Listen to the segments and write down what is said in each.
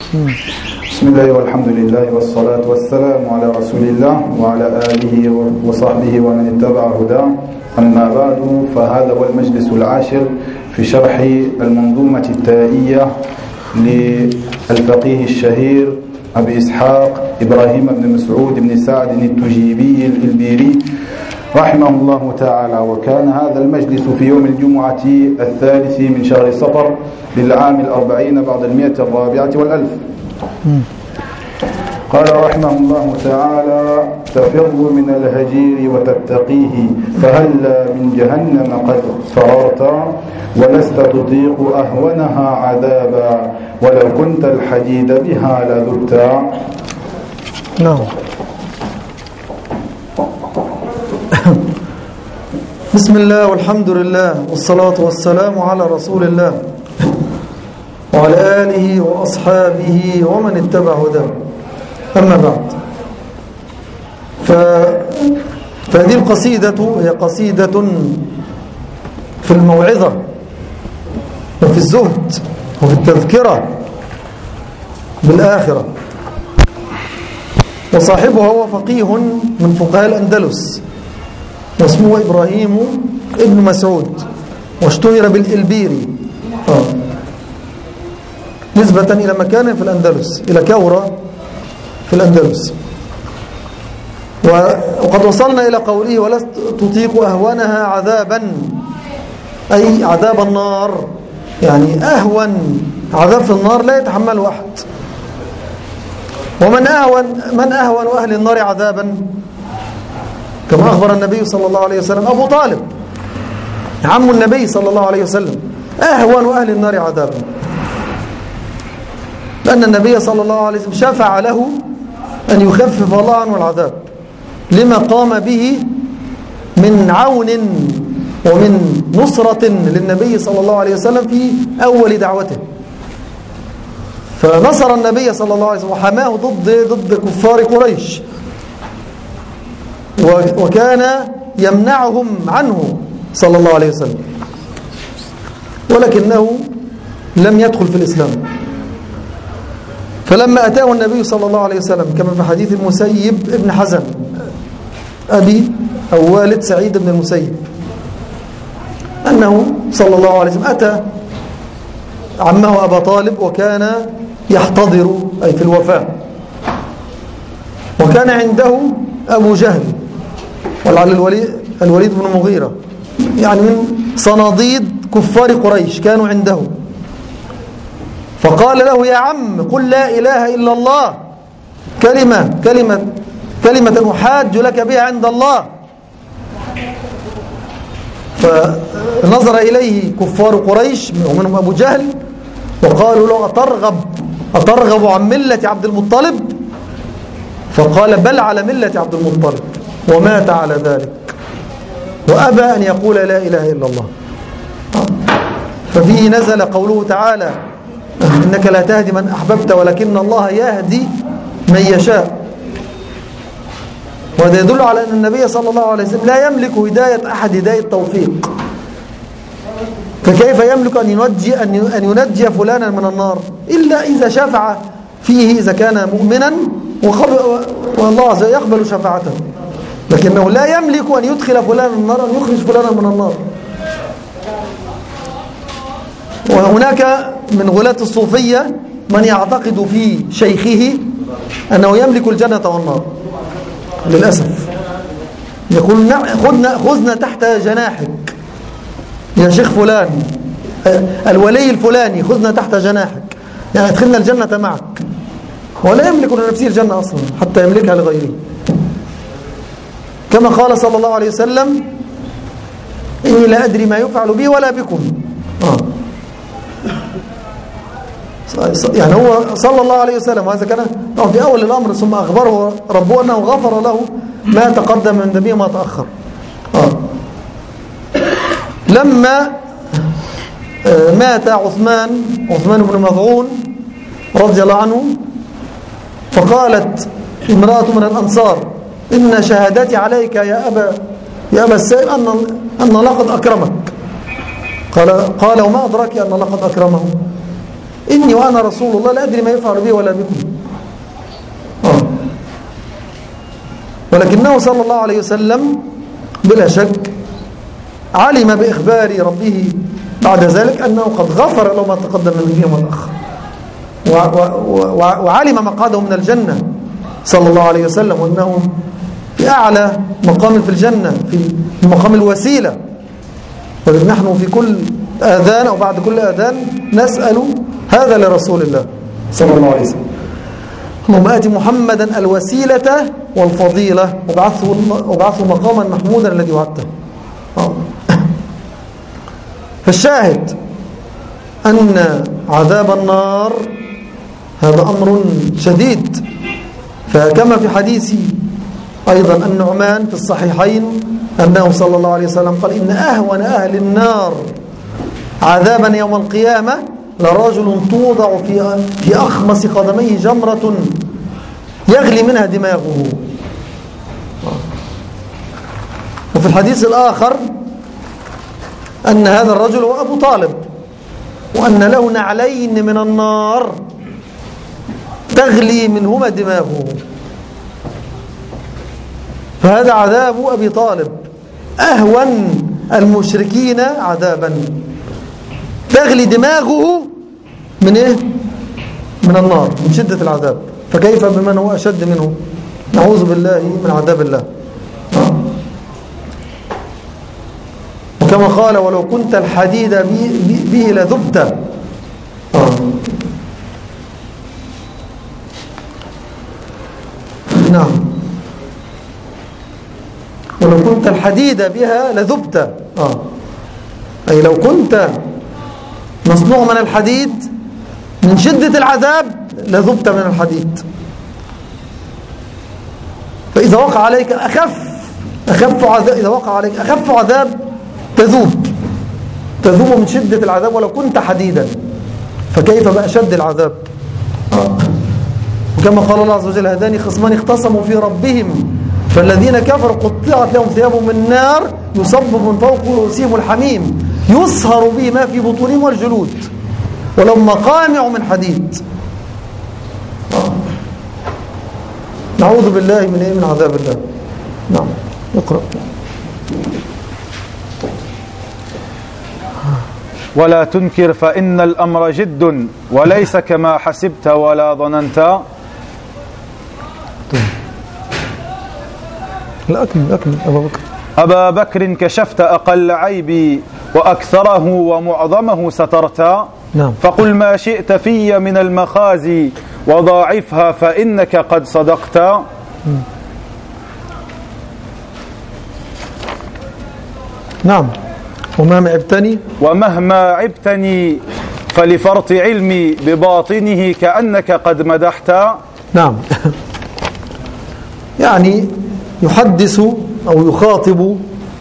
بسم الله والحمد لله والصلاة والسلام على رسول الله وعلى آله وصحبه ومن اتبع هداه. أما بعد، فهذا هو المجلس العاشر في شرح المنظومة التائية للفقيه الشهير أبي إسحاق إبراهيم بن مسعود بن سعد التجيبي الإلبيري رحمه الله تعالى. وكان هذا المجلس في يوم الجمعة 3 من شهر صفر للعام 40 بعد 104 قال رحمه الله تعالى: تفر من الهجير وتتقيه، فهلا من جهنم قد فررت، ولست تطيق أهونها عذابا، ولو كنت الحديد بها لذبت. نعم. بسم الله والحمد لله والصلاة والسلام على رسول الله وعلى آله وأصحابه ومن اتبع هداه. أما بعد، فهذه القصيدة هي قصيدة في الموعظة وفي الزهد وفي التذكرة بالآخرة. وصاحبها هو فقيه من فقهاء الأندلس واسمه إبراهيم ابن مسعود، واشتهر بالإلبيري نسبة إلى مكان في الأندلس، إلى كورة في الأندلس. وقد وصلنا إلى قوله: ولست تطيق أهونها عذابا، أي عذاب النار، يعني أهون عذاب في النار لا يتحمله أحد. ومن أهون أهل النار عذابا كما أخبر النبي صلى الله عليه وسلم أبو طالب عم النبي صلى الله عليه وسلم أهون أهل النار عذابا، لأن النبي صلى الله عليه وسلم شفع له أن يخفف الله عنه العذاب لما قام به من عون ومن نصرة للنبي صلى الله عليه وسلم في أول دعوته. فنصر النبي صلى الله عليه وسلم وحماه ضد كفار قريش، وكان يمنعهم عنه صلى الله عليه وسلم، ولكنه لم يدخل في الإسلام. فلما أتاه النبي صلى الله عليه وسلم كما في حديث المسيب ابن حزن أبي أو والد سعيد بن المسيب، أنه صلى الله عليه وسلم أتى عمه أبا طالب وكان يحتضر أي في الوفاة، وكان عنده أبو جهل ولعل الوليد بن مغيرة، يعني من صناديد كفار قريش كانوا عنده. فقال له: يا عم، قل لا إله إلا الله، كلمة أحاج لك بها عند الله. فنظر إليه كفار قريش ومنهم أبو جهل وقالوا له: أترغب عن ملة عبد المطلب؟ فقال: بل على ملة عبد المطلب، ومات على ذلك وأبى أن يقول لا إله إلا الله. ففيه نزل قوله تعالى: إنك لا تهدي من أحببت ولكن الله يهدي من يشاء. وهذا يدل على أن النبي صلى الله عليه وسلم لا يملك هداية أحد هداية توفيق، فكيف يملك أن ينجي فلانا من النار إلا إذا شفع فيه، إذا كان مؤمنا والله عز وجل يقبل شفاعته، لكنه لا يملك أن يدخل فلانا النار، أن يخرج فلانا من النار. وهناك من غلاة الصوفية من يعتقد في شيخه أنه يملك الجنة والنار للأسف. يقول: خذنا تحت جناحك يا شيخ فلان، الولي الفلاني، خذنا تحت جناحك، يعني ادخلنا الجنة معك. ولا يملك لنفسه الجنة أصلا حتى يملكها لغيره، كما قال صلى الله عليه وسلم: إني لا أدري ما يفعل بي ولا بكم. يعني هو صلى الله عليه وسلم، وهذا كان في أول الأمر، ثم أخبره ربه أنه غفر له ما تقدم من ذنبه وما تأخر. لما مات عثمان بن مظعون رضي الله عنه، فقالت امرأة من الأنصار: إن شهادتي عليك يا أبا السائب أن الله قد أكرمك. قال: وما أدراك أن الله قد أكرمه؟ إني وأنا رسول الله لا أدري ما يفعل بي ولا بكم. ولكنه صلى الله عليه وسلم بلا شك علم بإخبار ربه بعد ذلك أنه قد غفر له ما تقدم من ذنبه وما تأخر، وعلم مقعده من الجنة صلى الله عليه وسلم، وأنه في أعلى مقام في الجنة، في مقام الوسيلة. ونحن في كل آذان أو بعد كل آذان نسأل هذا لرسول الله صلى الله عليه وسلم: اللهم آت محمدا الوسيلة والفضيلة وابعثه مقاما محمودا الذي وعدته. فالشاهد أن عذاب النار هذا أمر شديد. فكما في حديث أيضا النعمان في الصحيحين أنه صلى الله عليه وسلم قال: إن أهون أهل النار عذابا يوم القيامة لرجل توضع في أخمص قدميه جمرة يغلي منها دماغه. وفي الحديث الآخر أن هذا الرجل هو أبو طالب، وأن له نعلين من النار تغلي منهما دماغه. فهذا عذاب أبي طالب أهون المشركين عذابا، تغلي دماغه من إيه؟ من النار، من شدة العذاب. فكيف بمن هو أشد منه؟ نعوذ بالله من عذاب الله. وكما قال: ولو كنت الحديد به لذبت. نعم، ولو كنت الحديد بها لذبت. أي لو كنت مصنوع من الحديد من شدة العذاب لذبت من الحديد. فإذا وقع عليك أخف عذاب تذوب من شدة العذاب ولو كنت حديدا، فكيف بأشد العذاب؟ وكما قال الله عز وجل: هذان خصمان اختصموا في ربهم فالذين كفروا قطعت لهم ثياب من نار يصب من فوق رؤوسهم الحميم يصهر به ما في بطونهم والجلود ولهم مقامع من حديد. نعوذ بالله من عذاب الله. نعم، اقرأ. ولا تنكر فإن الأمر جد وليس كما حسبت ولا ظننت. لا، أكمل أبا بكر كشفت أقل عيبي وأكثره ومعظمه سترت. نعم. فقل ما شئت في من المخازي وضاعفها فإنك قد صدقت. نعم. ومهما عبتني فلفرط علمي بباطنه كأنك قد مدحت. نعم. يعني يحدث أو يخاطب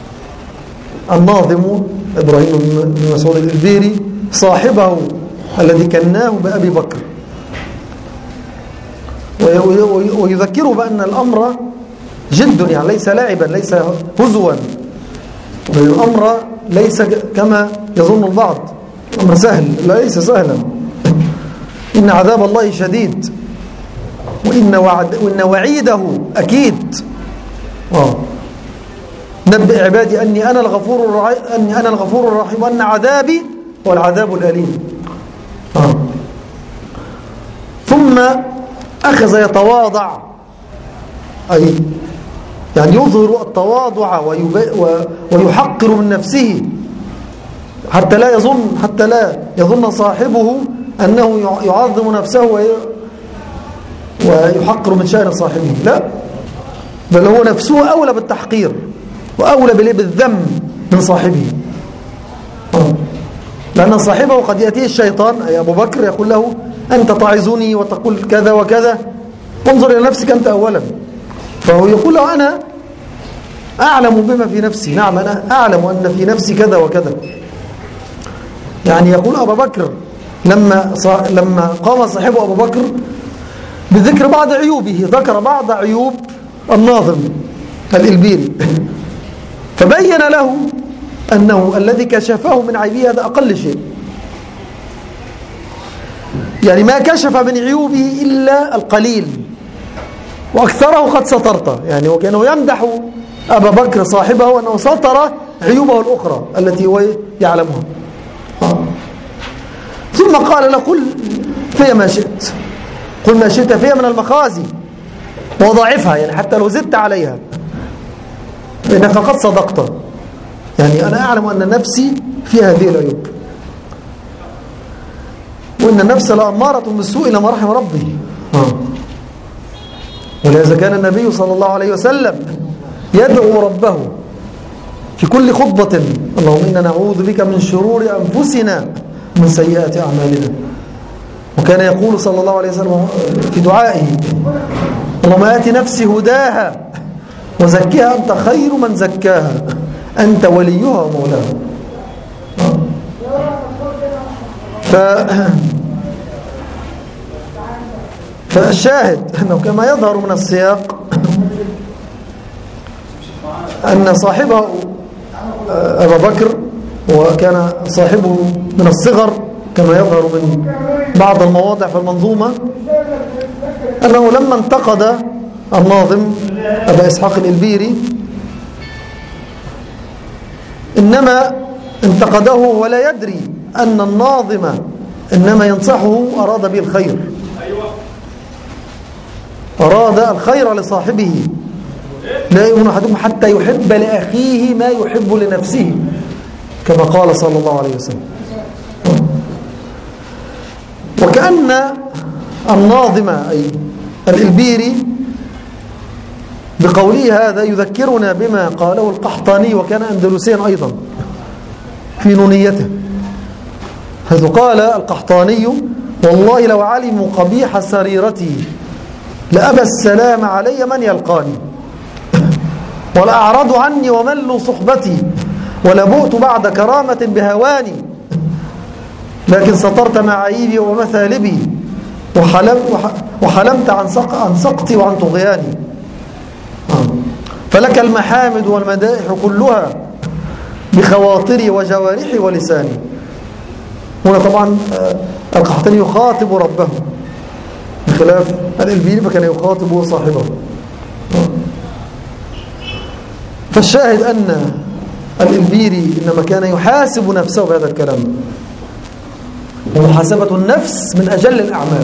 الناظم إبراهيم بن مسعود الإلبيري صاحبه الذي كناه بأبي بكر، ويذكره بأن الأمر جد، يعني ليس لاعبا، ليس هزوا، الأمر ليس كما يظن البعض أمر سهل، ليس سهلا. إن عذاب الله شديد وإن وعيده أكيد. نبئ عبادي أني أنا الغفور الرحيم وأن عذابي هو العذاب الأليم. ثم أخذ يتواضع، أي يعني يظهر التواضع ويحقر من نفسه حتى لا يظن صاحبه أنه يعظم نفسه ويحقر من شأن صاحبه. لا، بل هو نفسه أولى بالتحقير وأولى بالذم من صاحبه، لأن صاحبه قد يأتيه الشيطان أي أبو بكر يقول له: أنت تعظني وتقول كذا وكذا، انظر إلى نفسك أنت أولا. فهو يقول له: أنا أعلم بما في نفسي، نعم أنا أعلم أن في نفسي كذا وكذا. يعني يقول أبو بكر لما قام صاحبه أبو بكر بذكر بعض عيوبه، ذكر بعض عيوب الناظم الإلبيري، فبين له أنه الذي كشفه من عيبه هذا أقل شيء، يعني ما كشف من عيوبه إلا القليل، وأكثره قد سترته. يعني وكأنه يمدح أبا بكر صاحبه أنه ستر عيوبه الأخرى التي هو يعلمها. ثم قال له قل في ما شئت، قل ما شئت فيها من المخازي وضاعفها، يعني حتى لو زدت عليها إنك قد صدقت. يعني أنا أعلم أن نفسي فيها هذه العيوب، وإن النفس لأمارة بالسوء لما رحم ربي. ولهذا كان النبي صلى الله عليه وسلم يدعو ربه في كل خطبة: اللهم إنا نعوذ بك من شرور أنفسنا ومن سيئات أعمالنا. وكان يقول صلى الله عليه وسلم في دعائه: اللهم آت نفسي هداها وزكها أنت خير من زكاها أنت وليها ومولاها. فالشاهد أنه كما يظهر من السياق أن صاحبه أبا بكر وكان صاحبه من الصغر كما يظهر من بعض المواضع في المنظومة، أنه لما انتقد الناظم أبا إسحاق الإلبيري إنما انتقده ولا يدري أن الناظم إنما ينصحه أراد به الخير، أراد الخير لصاحبه. لا يؤمن أحدكم حتى يحب لأخيه ما يحب لنفسه، كما قال صلى الله عليه وسلم. وكأن الناظم أي الإلبيري بقوله هذا يذكرنا بما قاله القحطاني، وكان أندلسيا أيضا في نونيته، حيث قال القحطاني: والله لو علموا قبيح سريرتي لأبى السلام علي من يلقاني، ولأعرضوا عني وملوا صحبتي، ولبؤت بعد كرامة بهواني، لكن سترت معايبي ومثالبي، وحلمت عن سقطي وعن طغياني، فلك المحامد والمدائح كلها بخواطري وجوارحي ولساني. هنا طبعا القحطاني يخاطب ربه بخلاف الإلبيري فكان يخاطب صاحبه. فالشاهد أن الإلبيري إنما كان يحاسب نفسه بهذا الكلام، ومحاسبة النفس من أجل الأعمال.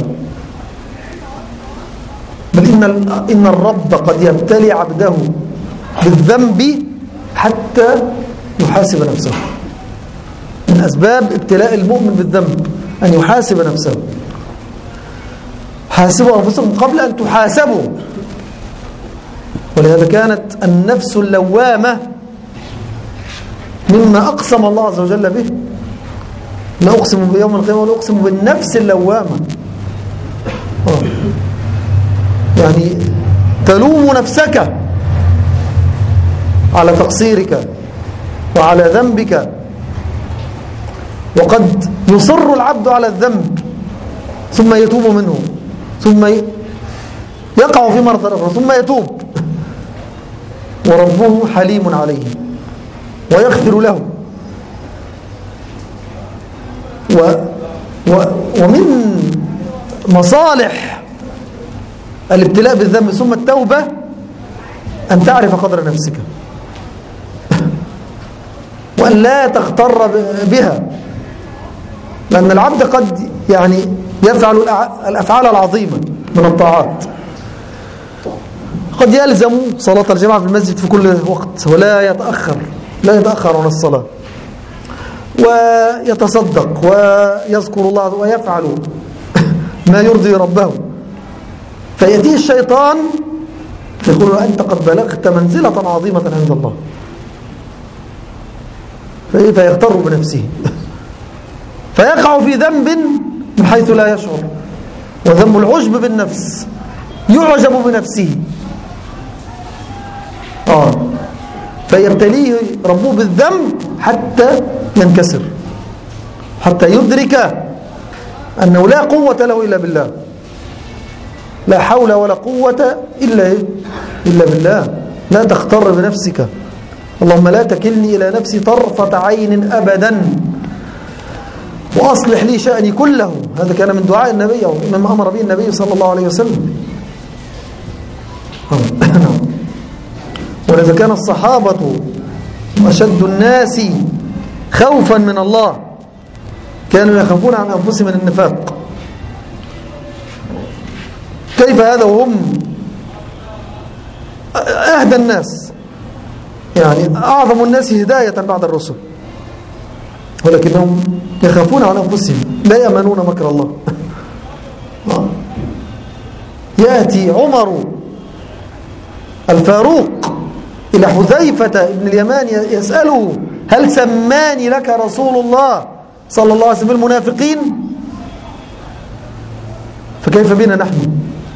بل إن الرب قد يبتلي عبده بالذنب حتى يحاسب نفسه. من أسباب ابتلاء المؤمن بالذنب أن يحاسب نفسه. حاسبوا أنفسكم قبل أن تحاسبوا. ولهذا كانت النفس اللوامة مما أقسم الله عز وجل به: لا أقسم بيوم القيامة ولا أقسم بالنفس اللوامة. يعني تلوم نفسك على تقصيرك وعلى ذنبك، وقد يصر العبد على الذنب ثم يتوب منه، ثم يقع في مرة أخرى ثم يتوب، وربه حليم عليه ويغفر له. ومن مصالح الابتلاء بالذنب ثم التوبة أن تعرف قدر نفسك وأن لا تغتر بها، لأن العبد قد يعني يفعل الأفعال العظيمة من الطاعات، قد يلزم صلاة الجماعة في المسجد في كل وقت ولا يتأخر عن الصلاة، ويتصدق ويذكر الله ويفعل ما يرضي ربه، فيأتيه الشيطان يقول له: أنت قد بلغت منزلة عظيمة عند الله، فيغتر بنفسه فيقع في ذنب من حيث لا يشعر، وذنب العجب بالنفس، يعجب بنفسه. فيبتليه ربه بالذنب حتى ينكسر، حتى يدرك أنه لا قوة له إلا بالله، لا حول ولا قوة إلا بالله. لا تغتر بنفسك. اللهم لا تكلني إلى نفسي طرفة عين أبدا. وأصلح لي شأني كله. هذا كان من دعاء النبي أو مما أمر به النبي صلى الله عليه وسلم. ولذا كان الصحابة أشد الناس خوفا من الله، كانوا يخافون عن أنفسهم من النفاق. كيف هذا وهم أهدى الناس، يعني أعظم الناس هداية بعد الرسل، ولكنهم يخافون عن أنفسهم، لا يأمنون مكر الله. يأتي عمر الفاروق إلى حذيفة بن اليمان يسأله: هل سماني لك رسول الله صلى الله عليه وسلم المنافقين؟ فكيف بنا نحن؟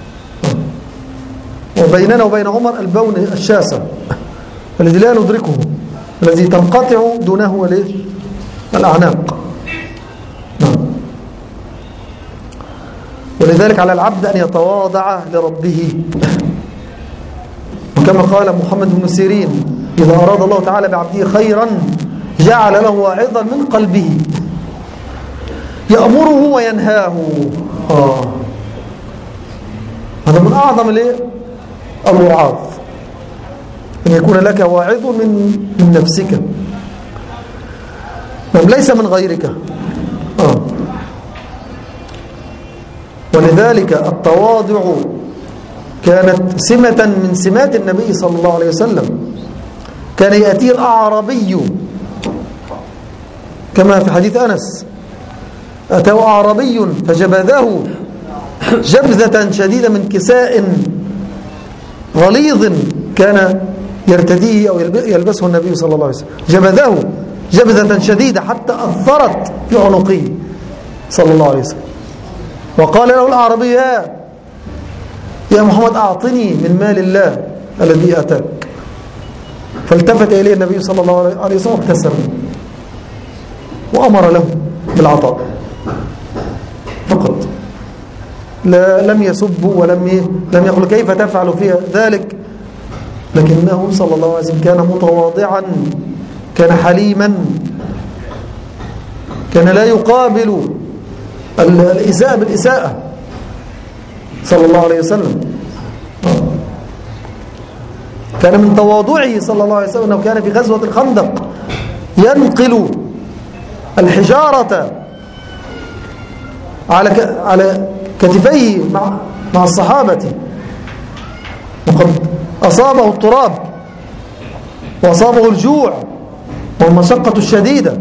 وبيننا وبين عمر البون الشاسع الذي لا ندركه، الذي تنقطع دونه الأعناق. ولذلك على العبد أن يتواضع لربه، وكما قال محمد بن سيرين: إذا أراد الله تعالى بعبده خيرا جعل له واعظا من قلبه يأمره وينهاه. هذا من أعظم الوعاظ، أن يكون لك واعظ من نفسك، ليس من غيرك. ولذلك التواضع كانت سمة من سمات النبي صلى الله عليه وسلم. كان يأتيه الأعرابي كما في حديث أنس: أتاه أعرابي فجبذه جبذة شديدة من كساء غليظ كان يرتديه أو يلبسه النبي صلى الله عليه وسلم، جبذه جبذة شديدة حتى أثرت في عنقه صلى الله عليه وسلم. وقال له الأعرابي: يا محمد أعطني من مال الله الذي أتاك. فالتفت إليه النبي صلى الله عليه وسلم وابتسم وأمر له بالعطاء فقط، لم يسب ولم يقل كيف تفعل فيها ذلك، لكنه صلى الله عليه وسلم كان متواضعا، كان حليما، كان لا يقابل الإساءة بالإساءة صلى الله عليه وسلم. كان من تواضعه صلى الله عليه وسلم أنه كان في غزوة الخندق ينقل الحجارة على كتفيه مع الصحابة، وقد أصابه التراب وأصابه الجوع والمشقة الشديدة،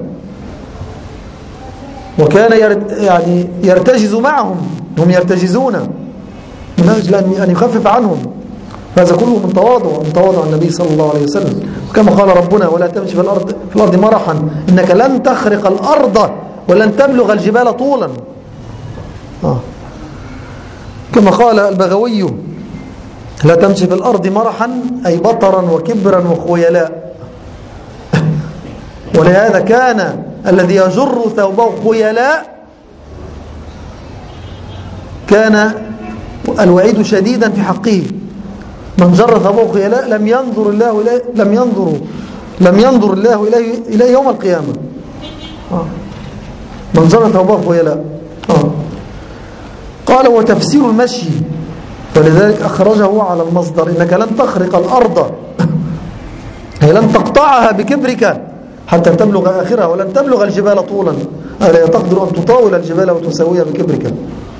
وكان يعني يرتجز معهم، هم يرتجزون من أجل أن يخفف عنهم. فهذا كله من تواضع النبي صلى الله عليه وسلم. وكما قال ربنا: ولا تمشي في الأرض مرحا إنك لن تخرق الأرض ولن تبلغ الجبال طولا. كما قال البغوي: لا تمشي في الأرض مرحا أي بطرا وكبرا وخيلاء. ولهذا كان الذي يجر ثوبه خيلاء كان الوعيد شديدا في حقه. من جر ثوبه خيلاء لم ينظر الله إليه يوم القيامة. من جر ثوبه خيلاء. قال: وتفسير المشي، فلذلك أخرجه على المصدر: إنك لن تخرق الأرض، هي لن تقطعها بكبرك حتى تبلغ آخرها، ولن تبلغ الجبال طولا، ألا تقدر أن تطاول الجبال وتساويها بكبرك.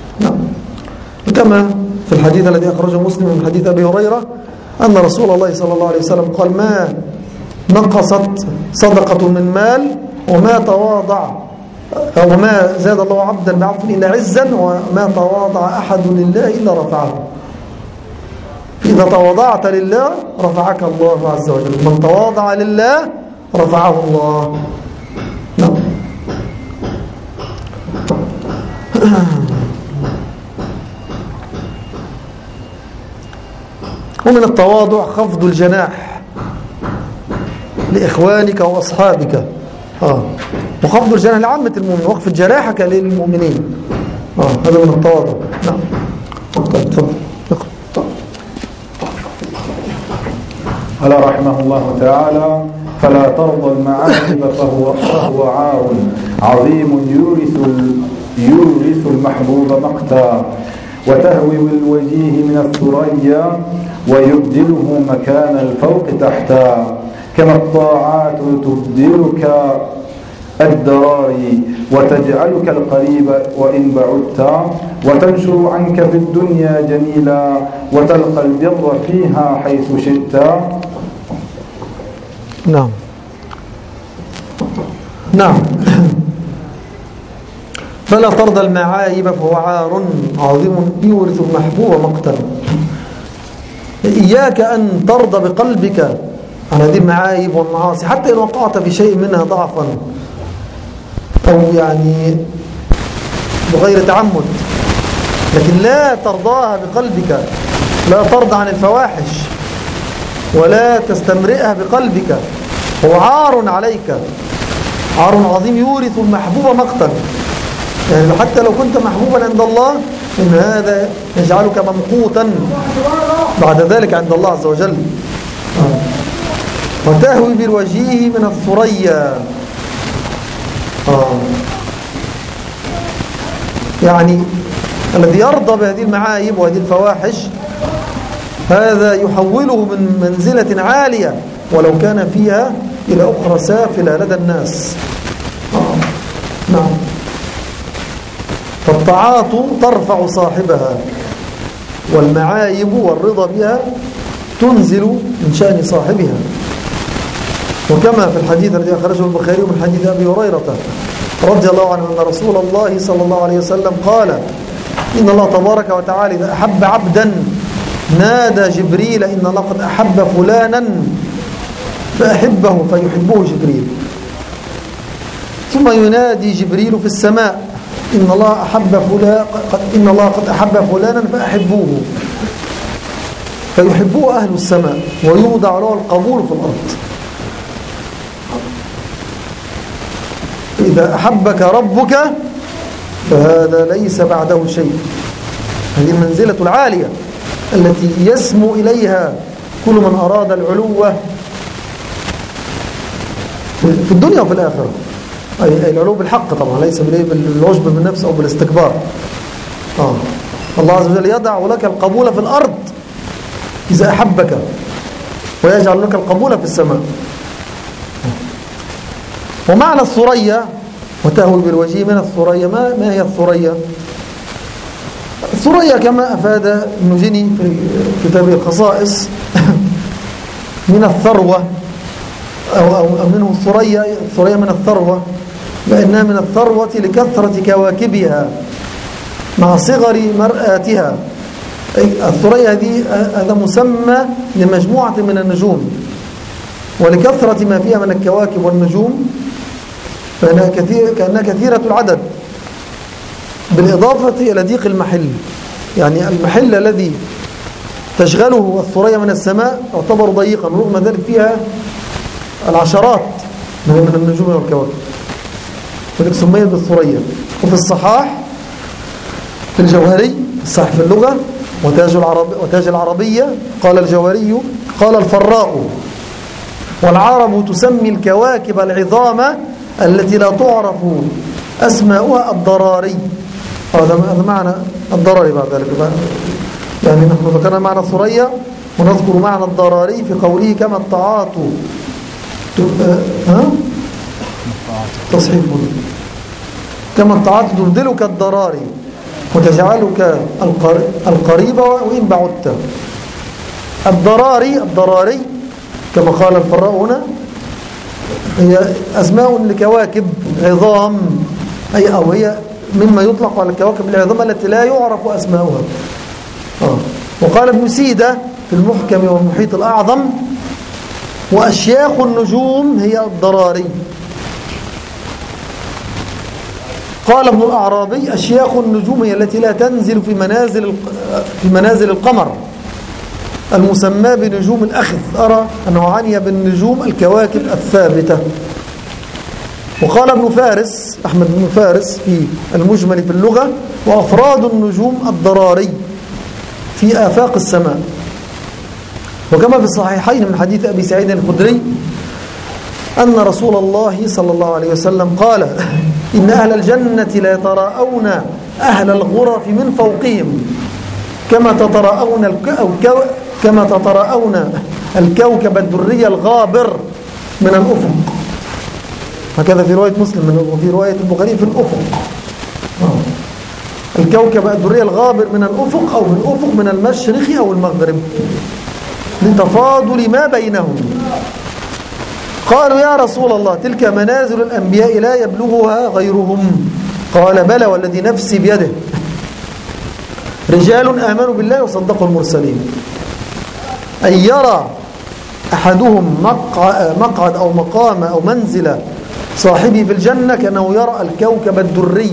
كما في الحديث الذي أخرجه مسلم من حديث أبي هريرة أن رسول الله صلى الله عليه وسلم قال: ما نقصت صدقة من مال وما تواضع أو ما زاد الله عبدا بعفو إلا عزا وما تواضع أحد لله إلا رفعه. إذا تواضعت لله رفعك الله عز وجل، من تواضع لله رفعه الله. نعم. ومن التواضع خفض الجناح لإخوانك وأصحابك. وخفض الجناح لعامة المؤمنين، وخفض جناحك للمؤمنين. هذا من التواضع. نعم. تفضل. قال رحمه الله تعالى: فلا ترضى المعايب فهو عار عظيم يورث المحبوب مقتا وتهوي بالوجيه من الثريا ويبدله مكان الفوق تحتا كما الطاعات تبدلك الدراري وتجعلك القريب وإن بعدت وتنشر عنك في الدنيا جميلا وتلقى البر فيها حيث شئت. نعم نعم. فلا ترضى المعايب فهو عار عظيم يورث المحبوب مقتا. إياك أن ترضى بقلبك عن هذه المعايب والمعاصي حتى إن وقعت في شيء منها ضعفا أو يعني بغير تعمد، لكن لا ترضاها بقلبك، لا ترضى عن الفواحش ولا تستمرئها بقلبك، هو عار عليك، عار عظيم يورث المحبوب مقتا. يعني حتى لو كنت محبوبا عند الله إن هذا يجعلك ممقوتا بعد ذلك عند الله عز وجل. وتهوي بالوجيه من الثريا. يعني الذي يرضى بهذه المعايب وهذه الفواحش هذا يحوله من منزلة عالية ولو كان فيها إلى أخرى سافلة لدى الناس. نعم. فالطاعات ترفع صاحبها والمعايب والرضا بها تنزل من شأن صاحبها. وكما في الحديث الذي أخرجه البخاري من حديث أبي هريرة رضي الله عنه أن رسول الله صلى الله عليه وسلم قال إن الله تبارك وتعالى إذا أحب عبدا نادى جبريل إن الله قد أحب فلانا فأحبه فيحبه جبريل، ثم ينادي جبريل في السماء إن الله قد أحب فلانا فأحبوه فيحبوه أهل السماء ويوضع له القبول في الأرض. إذا أحبك ربك فهذا ليس بعده شيء. هذه المنزلة العالية التي يسمو إليها كل من أراد العلو في الدنيا وفي الآخرة، أي العلو بالحق طبعا، ليس بالعجب بالنفس أو بالاستكبار. الله عز وجل يضع لك القبول في الأرض إذا أحبك ويجعل لك القبول في السماء. ومعنى الثريا وتهوي بالوجيه من الثريا، ما هي الثريا؟ الثريا كما أفاد ابن جني في كتابه الخصائص من الثروة أو منه الثريا من الثروة، لأنها من الثروة لكثرة كواكبها مع صغر مرآتها. الثريا هذا مسمى لمجموعة من النجوم، ولكثرة ما فيها من الكواكب والنجوم كأنها كثيرة العدد، بالإضافة إلى ضيق المحل. يعني المحل الذي تشغله الثريا من السماء يعتبر ضيقا، رغم ذلك فيها العشرات من النجوم والكواكب، ولذلك سميت بالثريا. وفي الصحاح في الجوهري الصحيح في اللغة وتاج العربية قال الجوهري قال الفراء والعرب تسمي الكواكب العظام التي لا تعرف أسماؤها الضراري. هذا معنى الضراري بعد ذلك. يعني نحن ذكرنا معنى الثريا ونذكر معنى الضراري في قوله كما الطاعات تصحيح كما الطاعات تبدلك الضراري وتجعلك القريب وإن بعدت. الضراري كما قال الفراء هنا هي أسماء لكواكب عظام، أو هي مما يطلق على الكواكب العظام التي لا يعرف أسماؤها. وقال ابن سيدة في المحكم والمحيط الأعظم وأشياخ النجوم هي الضراري. قال ابن الأعرابي أشياخ النجوم هي التي لا تنزل في منازل القمر المسمى بنجوم الأخذ. أرى أنه عني بالنجوم الكواكب الثابتة. وقال ابن فارس أحمد بن فارس في المجمل في اللغة وأفراد النجوم الضراري في آفاق السماء. وكما في الصحيحين من حديث أبي سعيد الخدري أن رسول الله صلى الله عليه وسلم قال إن أهل الجنة لا يتراءون أهل الغرف من فوقهم كما تتراءون الكوكب الدري الغابر من الأفق. هكذا في رواية مسلم وفي رواية البخاري في الأفق. الكوكب الدري الغابر من الأفق أو من الأفق من المشرق أو المغرب لتفاضل ما بينهم. قالوا يا رسول الله تلك منازل الأنبياء لا يبلغها غيرهم. قال بلى والذي نفسي بيده رجال آمنوا بالله وصدقوا المرسلين. أن يرى أحدهم مقعد أو مقام أو منزل صاحبه في الجنة كأنه يرى الكوكب الدري،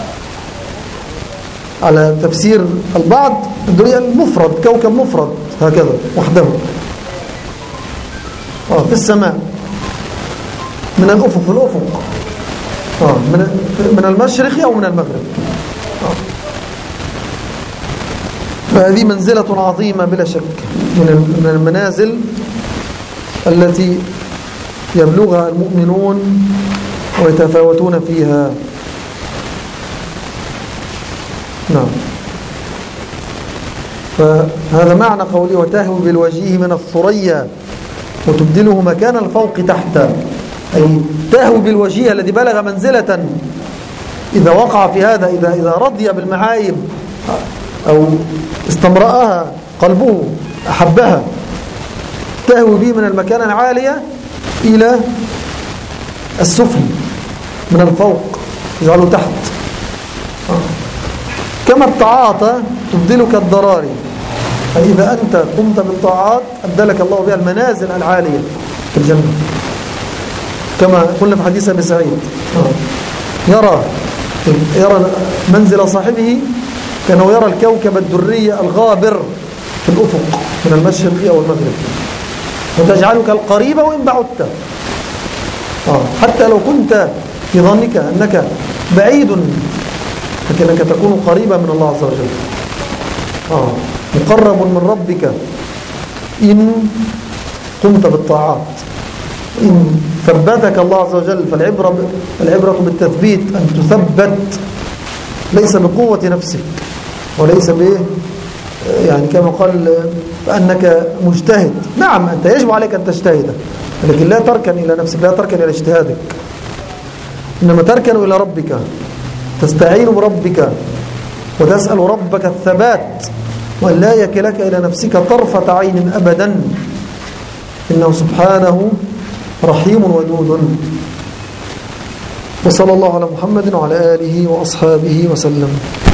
على تفسير البعض الدري المفرد، كوكب مفرد هكذا وحده في السماء من الأفق، في الأفق من المشرق أو من المغرب. فهذه منزلة عظيمة بلا شك من المنازل التي يبلغها المؤمنون ويتفاوتون فيها. نعم. فهذا معنى قوله وتهوي بالوجيه من الثريا وتبدله مكان الفوق تحت، أي تهوي بالوجيه الذي بلغ منزلة إذا وقع في هذا، إذا رضي بالمعايب أو استمرأها قلبه أحبها، تهوي به من المكان العالية إلى السفل من الفوق يجعله تحت. كما الطاعات تبدلك الضراري، فإذا أنت قمت بالطاعات أبدلك الله بها المنازل العالية في الجنة، كما قلنا في حديث أبي سعيد يرى منزل صاحبه كأنه يرى الكوكب الدري الغابر في الأفق من المشرق أو المغرب، وتجعلك القريب وإن بعدت، حتى لو كنت في ظنك أنك بعيد لكنك تكون قريبا من الله عز وجل، مقرب من ربك إن قمت بالطاعات. إن ثبتك الله عز وجل فالعبرة بالتثبيت، أن تثبت ليس بقوة نفسك وليس يعني كما قال أنك مجتهد. نعم أنت يجب عليك أن تجتهد، لكن لا تركن إلى نفسك، لا تركن إلى اجتهادك، إنما تركن إلى ربك، تستعين بربك وتسأل ربك الثبات، وأن لا يكلك إلى نفسك طرفة عين أبدا، إنه سبحانه رحيم ودود. وصلى الله على محمد وعلى آله وأصحابه وسلم.